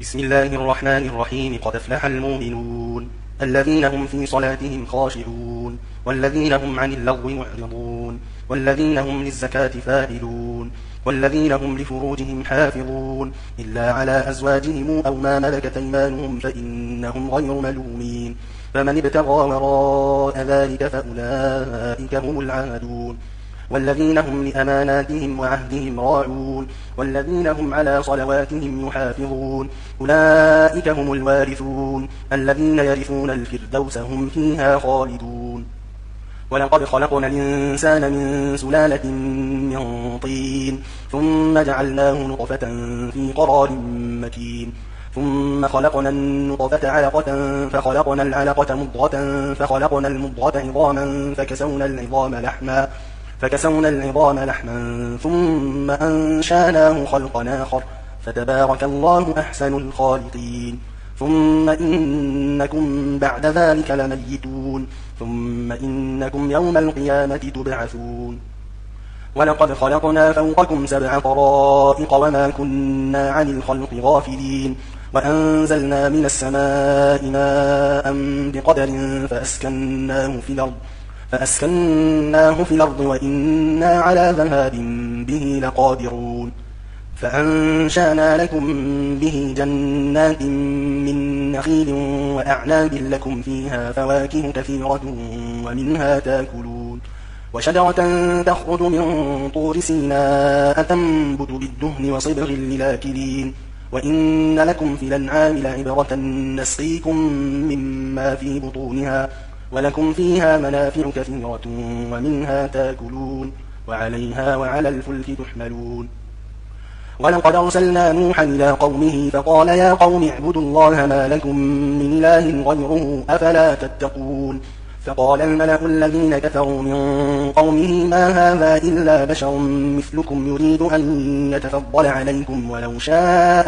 بسم الله الرحمن الرحيم. قد أفلح المؤمنون الذين هم في صلاتهم خاشعون والذين هم عن اللغو معرضون والذين هم للزكاة فاعلون والذين هم لفروجهم حافظون إلا على أزواجهم أو ما ملكت أيمانهم فإنهم غير ملومين. فمن ابتغى وراء ذلك فأولئك هم العادون. والذين هم لأماناتهم وعهدهم راعون والذين هم على صلواتهم يحافظون أولئك هم الوارثون الذين يرثون الفردوس هم فيها خالدون. ولقد خلقنا الإنسان من سلالة من طين ثم جعلناه نطفة في قرار مكين ثم خلقنا النطفة علقة فخلقنا العلقة مضغة فخلقنا المضغة عظاما فكسونا العظام لحما ثم أنشاناه خلقا آخر فتبارك الله أحسن الخالقين. ثم إنكم بعد ذلك لميتون ثم إنكم يوم القيامة تبعثون. ولقد خلقنا فوقكم 7 طرائق وما كنا عن الخلق غافلين وأنزلنا من السماء ماء بقدر فأسكناه في الأرض وإنا على ذهاب به لقادرون. فأنشأنا لكم به جنات من نخيل وأعناب لكم فيها فواكه كثيرة ومنها تأكلون وشجرة تخرج من طور سيناء تنبت بالدهن وصبغ للآكلين. وإن لكم في الأنعام لعبرة نسقيكم مما في بطونها ولكم فيها منافع كثيرة ومنها تأكلون وعليها وعلى الفلك تحملون. ولقد أرسلنا نوحا إلى قومه فقال يا قوم اعبدوا الله ما لكم من إله غيره أفلا تتقون. فقال الملأ الذين كفروا من قومه ما هذا إلا بشر مثلكم يريد أن يتفضل عليكم ولو شاء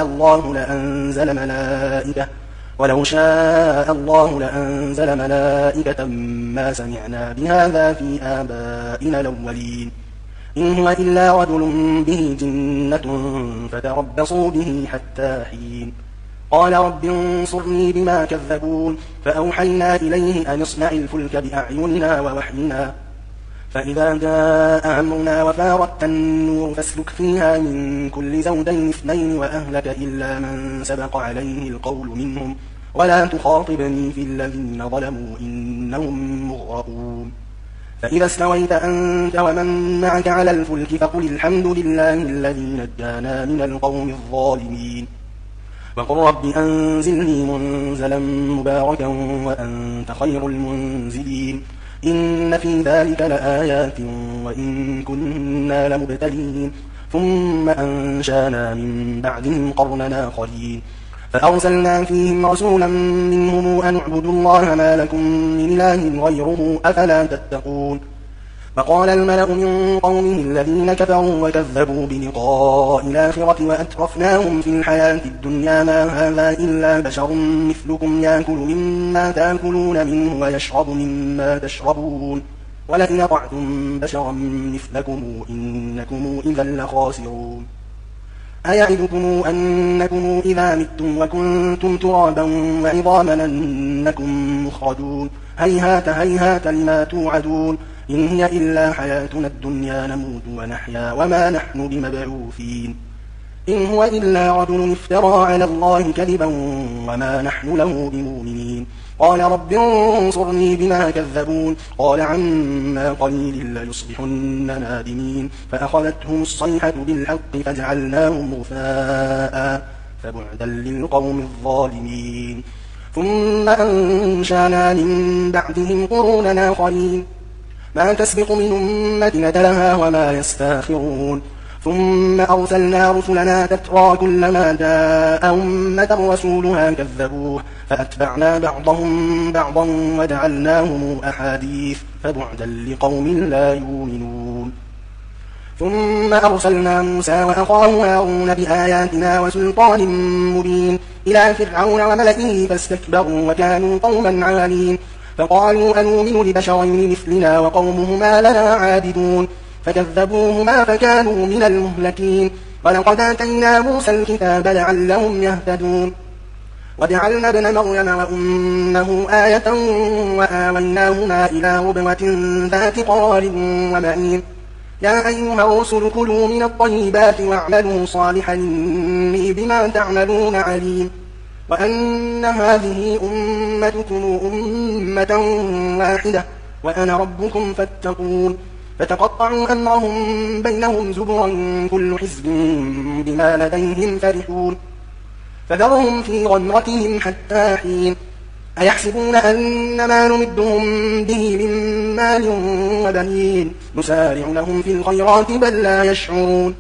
الله لأنزل ملائكة ما سمعنا بهذا في آبائنا الأولين إن هو إلا رجل به جنة فتربصوا به حتى حين. قال رب انصرني بما كذبون فأوحينا إليه أن اصنع الفلك بأعيننا ووحينا فإذا جاء أمرنا وفارت النور فاسلك فيها من كل زوجين 2 وأهلك إلا من سبق عليه القول منهم ولا تخاطبني في الذين ظلموا إنهم مغرقون. فإذا استويت أنت ومن معك على الفلك فقل الحمد لله الذي نجانا من القوم الظالمين وقل رب أنزلني منزلا مباركا وأنت خير المنزلين. إن في ذلك لآيات وإن كنا لمبتلين. ثم أنشانا من بعدهم قرنا آخرين فأرسلنا فيهم رسولا منهم أن اعبدوا الله ما لكم من إله غيره أفلا تتقون. فقال الملأ من قومه الذين كفروا وكذبوا بلقاء الآخرة وأترفناهم في الحياة الدنيا ما هذا إلا بشر مثلكم يأكل مما تأكلون منه ويشرب مما تشربون ولئن أطعتم بشرا مثلكم إنكم إذا لخاسرون. أيعدكم أنكم إذا متم وكنتم ترابا وعظاما أنكم مخرجون هيهات هيهات لما توعدون إن هي إلا حياتنا الدنيا نموت ونحيا وما نحن بمبعوثين إن هو إلا رجل افترى على الله كذبا وما نحن له بمؤمنين. قال رب انصرني بما كذبون قال عما قليل ليصبحن نادمين فأخذتهم الصيحة بالحق فجعلناهم غثاء فبعدا للقوم الظالمين. ثم أنشأنا من بعدهم قرونا آخرين ما تسبق من أمة أجلها وما يستاخرون. ثم أرسلنا رسلنا تترى كلما جاء أمة رسولها كذبوه فأتبعنا بعضهم بعضا وجعلناهم أحاديث فبعدا لقوم لا يؤمنون. ثم أرسلنا موسى وأخاه هارون بآياتنا وسلطان مبين إلى فرعون وملئه فاستكبروا وكانوا قوما عالين فقالوا أنؤمن لبشرين مثلنا وقومهما لنا عابدون فكذبوهما فكانوا من المهلكين. ولقد آتينا موسى الكتاب لعلهم يهتدون وجعلنا ابن مريم وأمه آية وآويناهما إلى ربوة ذات قرار ومعين يا أيها الرسل كلوا من الطيبات واعملوا صالحا إني بما تعملون عليم وأن هذه أمتكم أمة واحدة وأنا ربكم فاتقون فتقطعوا أمرهم بينهم زبرا كل حزب بما لديهم فرحون فذرهم في غمرتهم حتى حين أيحسبون أن ما نمدهم به من مال وبنين نسارع لهم في الخيرات بل لا يشعرون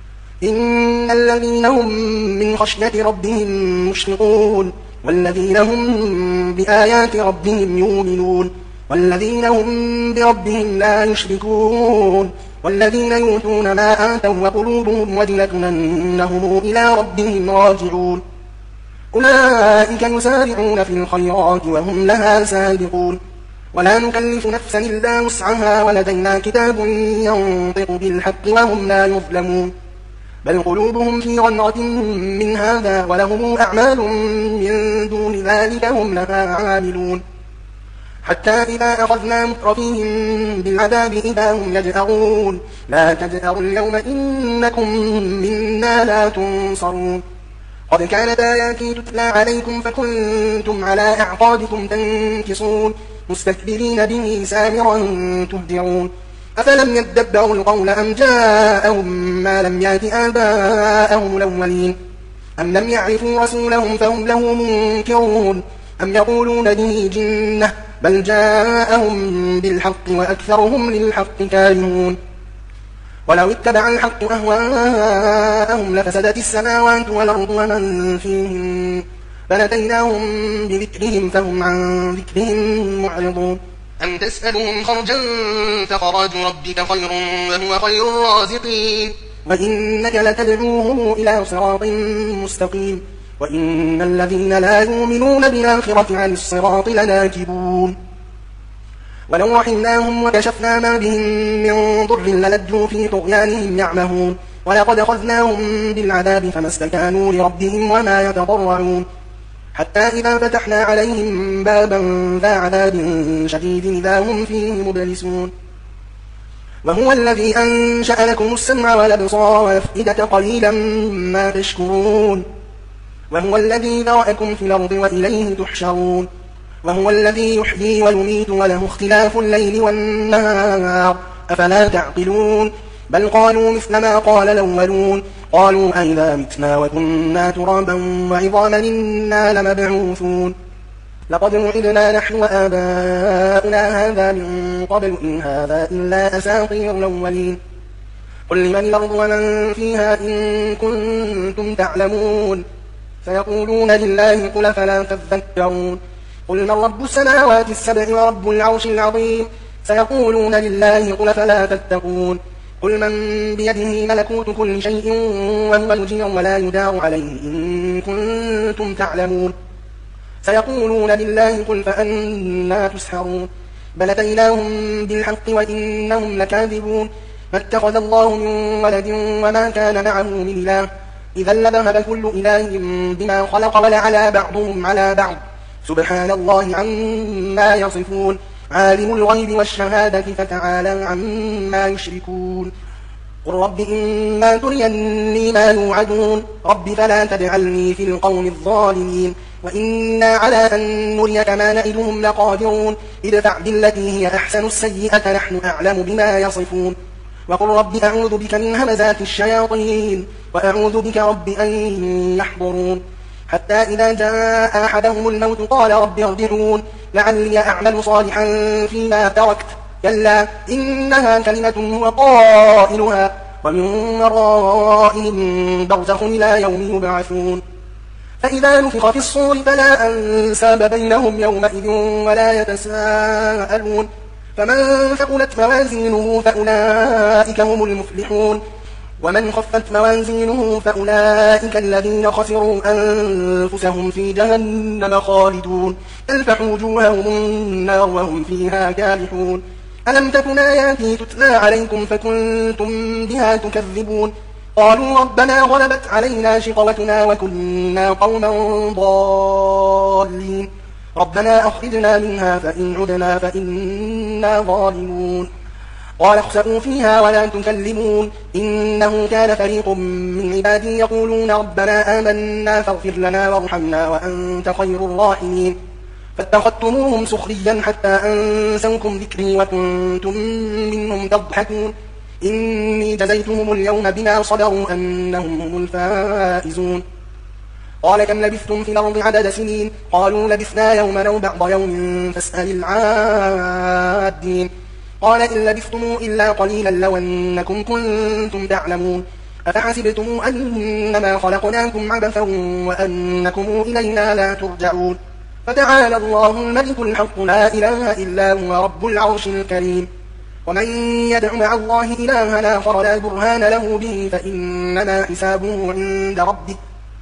إن الذين هم من خشية ربهم مشفقون والذين هم بآيات ربهم يؤمنون والذين هم بربهم لا يشركون والذين يؤتون ما آتوا وقلوبهم وجلة أنهم إلى ربهم راجعون أولئك يسارعون في الخيرات وهم لها سابقون ولا نكلف نفسا إلا وسعها ولدينا كتاب ينطق بالحق وهم لا يظلمون بل قلوبهم في غمرة من هذا ولهم أعمال من دون ذلك هم لها عاملون حتى إذا أخذنا مترفيهم بالعذاب إذا هم يجأرون لا تجأروا اليوم إنكم منا لا تنصرون قد كانت آياتي تتلى عليكم فكنتم على أعقابكم تنكصون مستكبرين به سامرا تهجرون أفلم يدبروا القول أم جاءهم ما لم يأت آباءهم الأولين أم لم يعرفوا رسولهم فهم له منكرون أم يقولون به جنة بل جاءهم بالحق وأكثرهم للحق كارهون ولو اتبع الحق أهواءهم لفسدت السماوات والأرض ومن فيهن فلديناهم بذكرهم فهم عن ذكرهم معرضون أم تسألهم خرجا فخراج ربك خير وهو خير الرازقين وإنك لتدعوهم إلى صراط مستقيم وإن الذين لا يؤمنون بالآخرة عن الصراط لناكبون ولو رحمناهم وكشفنا ما بهم من ضر للجوا في طغيانهم يعمهون ولقد أخذناهم بالعذاب فما استكانوا لربهم وما يتضرعون حتى إذا فتحنا عليهم بابا ذا عذاب شديد إذا هم فيه مبلسون وهو الذي أنشأ لكم السمع والأبصار والأفئدة قليلا ما تشكرون وهو الذي ذرأكم في الأرض وإليه تحشرون وهو الذي يحيي ويميت وله اختلاف الليل والنهار أفلا تعقلون بل قالوا مثل ما قال الأولون قالوا أئذا متنا وكنا ترابا وعظاما إنا لمبعوثون لقد وعدنا نحن وآباؤنا هذا من قبل إن هذا إلا أساطير الأولين قل لمن الأرض ومن فيها إن كنتم تعلمون سيقولون لله قل فلا تذكرون قل من رب السماوات السبع ورب العرش العظيم سيقولون لله قل فلا تتقون قل من بيده ملكوت كل شيء وهو يجير ولا يدار عليه إن كنتم تعلمون سيقولون لله قل فأنا تسحرون بل أتيناهم بالحق وإنهم لكاذبون ما اتخذ الله من ولد وما كان معه من إله إذا لذهب كل إله بما خلق ولعلى بعضهم على بعض سبحان الله عما يصفون عالم الغيب والشهادة فتعالى عما يشركون قل رب إما تريني ما يوعدون رب فلا تجعلني في القوم الظالمين وإنا على أن نريك ما نعدهم لقادرون ادفع بالتي هي أحسن السيئة نحن أعلم بما يصفون وقل رب أعوذ بك من همزات الشياطين وأعوذ بك رب أن يحضرون حتى إذا جاء أحدهم الموت قال رب ارجعون لعلي أعمل صالحا فيما تركت كلا إنها كلمة هو قائلها ومن ورائهم برزخ إلى يوم يبعثون فإذا نفخ في الصور فلا أنساب بينهم يومئذ ولا يتساءلون فمن ثقلت موازينه فأولئك هم المفلحون ومن خفت موازينه فأولئك الذين خسروا أنفسهم في جهنم خالدون تلفح وجوههم النار وهم فيها كالحون ألم تكن آياتي تتلى عليكم فكنتم بها تكذبون قالوا ربنا غلبت علينا شقوتنا وكنا قوما ضالين ربنا أخرجنا منها فإن عدنا فإنا ظالمون قال اخسئوا فيها ولا تكلمون إنه كان فريق من عبادي يقولون ربنا آمنا فاغفر لنا وارحمنا وأنت خير الراحمين فاتخذتموهم سخريا حتى أنسوكم ذكري وكنتم منهم تضحكون إني جزيتهم اليوم بما صبروا أنهم هم الفائزون قال كم لبثتم في الأرض عدد سنين قالوا لبثنا يوما أو بعض يوم فاسأل العادين قال إن لبثتم إلا قليلا لو أنكم كنتم تعلمون أفحسبتم أنما خلقناكم عبثا وأنكم إلينا لا ترجعون فتعالى الله الملك الحق لا إله إلا هو رب العرش الكريم ومن يدع مع الله إلها آخر لا برهان له به فإنما حسابه عند ربه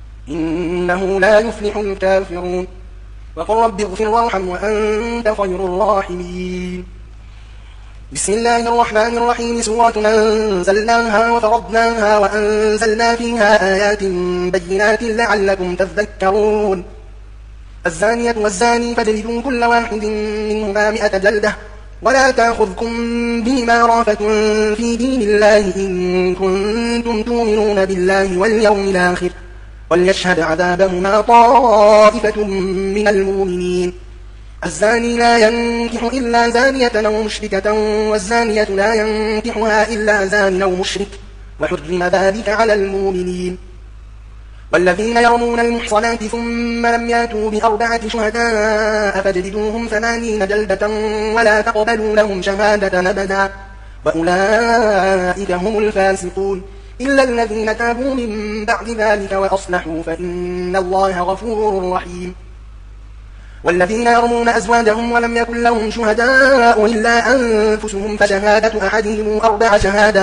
إنه لا يفلح الكافرون وقل رب اغفر وارحم وأنت خير الراحمين بسم الله الرحمن الرحيم سورة أنزلناها وفرضناها وأنزلنا فيها آيات بينات لعلكم تذكرون الزانية والزاني فاجلدوا كل واحد منهما 100 جلدة ولا تأخذكم بما رأفة في دين الله إن كنتم تؤمنون بالله واليوم الآخر وليشهد عذابهما طائفة من المؤمنين الزاني لا ينكح إلا زانية أو مشركة والزانية لا ينكحها إلا زان أو مشرك وحرم ذلك على المؤمنين والذين يرمون المحصنات ثم لم ياتوا ب4 شهداء فاجلدوهم 80 جلدة ولا تقبلوا لهم شهادة أبدا وأولئك هم الفاسقون إلا الذين تابوا من بعد ذلك وأصلحوا فإن الله غفور رحيم والذين يرمون أزواجهم ولم يكن لهم شهداء إلا أنفسهم فشهادة أحدهم 4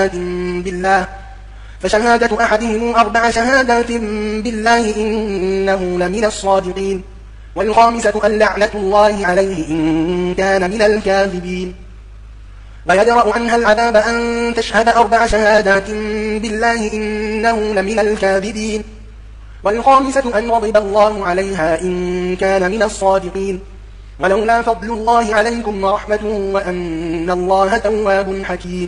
شهادات بالله إنه لمن الصادقين والخامسة أن لعنة الله عليه إن كان من الكاذبين ويدرأ عنها العذاب أن تشهد 4 شهادات بالله إنه لمن الكاذبين والخامسة أن غضب الله عليها إن كان من الصادقين ولولا فضل الله عليكم ورحمته وأن الله تواب حكيم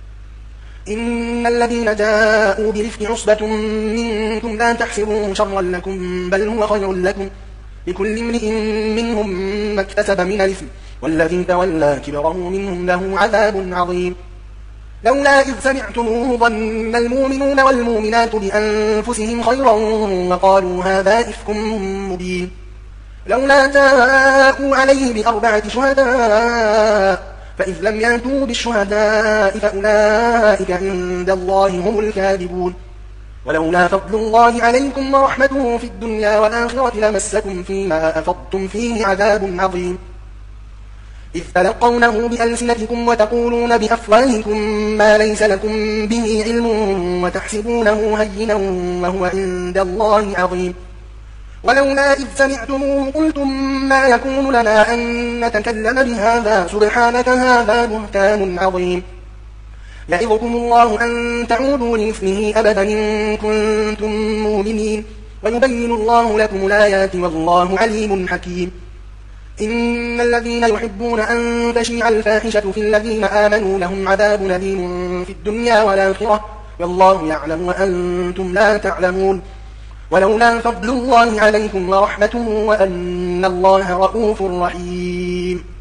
إن الذين جاءوا برفق عصبة منكم لا تحسبوه شرا لكم بل هو خير لكم لكل امرئ منهم ما اكتسب من الإثم والذي تولى كبره منهم له عذاب عظيم لولا إذ سمعتموه ظن المؤمنون والمؤمنات بأنفسهم خيرا وقالوا هذا إفك مبين لولا جاءوا عليه ب4 شهداء فإذ لم يأتوا بالشهداء فأولئك عند الله هم الكاذبون ولولا فضل الله عليكم ورحمته في الدنيا والآخرة لمسكم فيما أفضتم فيه عذاب عظيم إذ تلقونه بألسنتكم وتقولون بأفواهكم ما ليس لكم به علم وتحسبونه هينا وهو عند الله عظيم ولولا إذ سمعتموه قلتم ما يكون لنا أن نتكلم بهذا سبحانك هذا بهتان عظيم يعظكم الله أن تعودوا لمثله أبدا إن كنتم مؤمنين ويبين الله لكم الآيات والله عليم حكيم إن الذين يحبون أن تشيع الفاحشة في الذين آمنوا لهم عذاب أليم في الدنيا والآخرة والله يعلم وأنتم لا تعلمون ولولا فضل الله عليكم ورحمته وأن الله رؤوف رحيم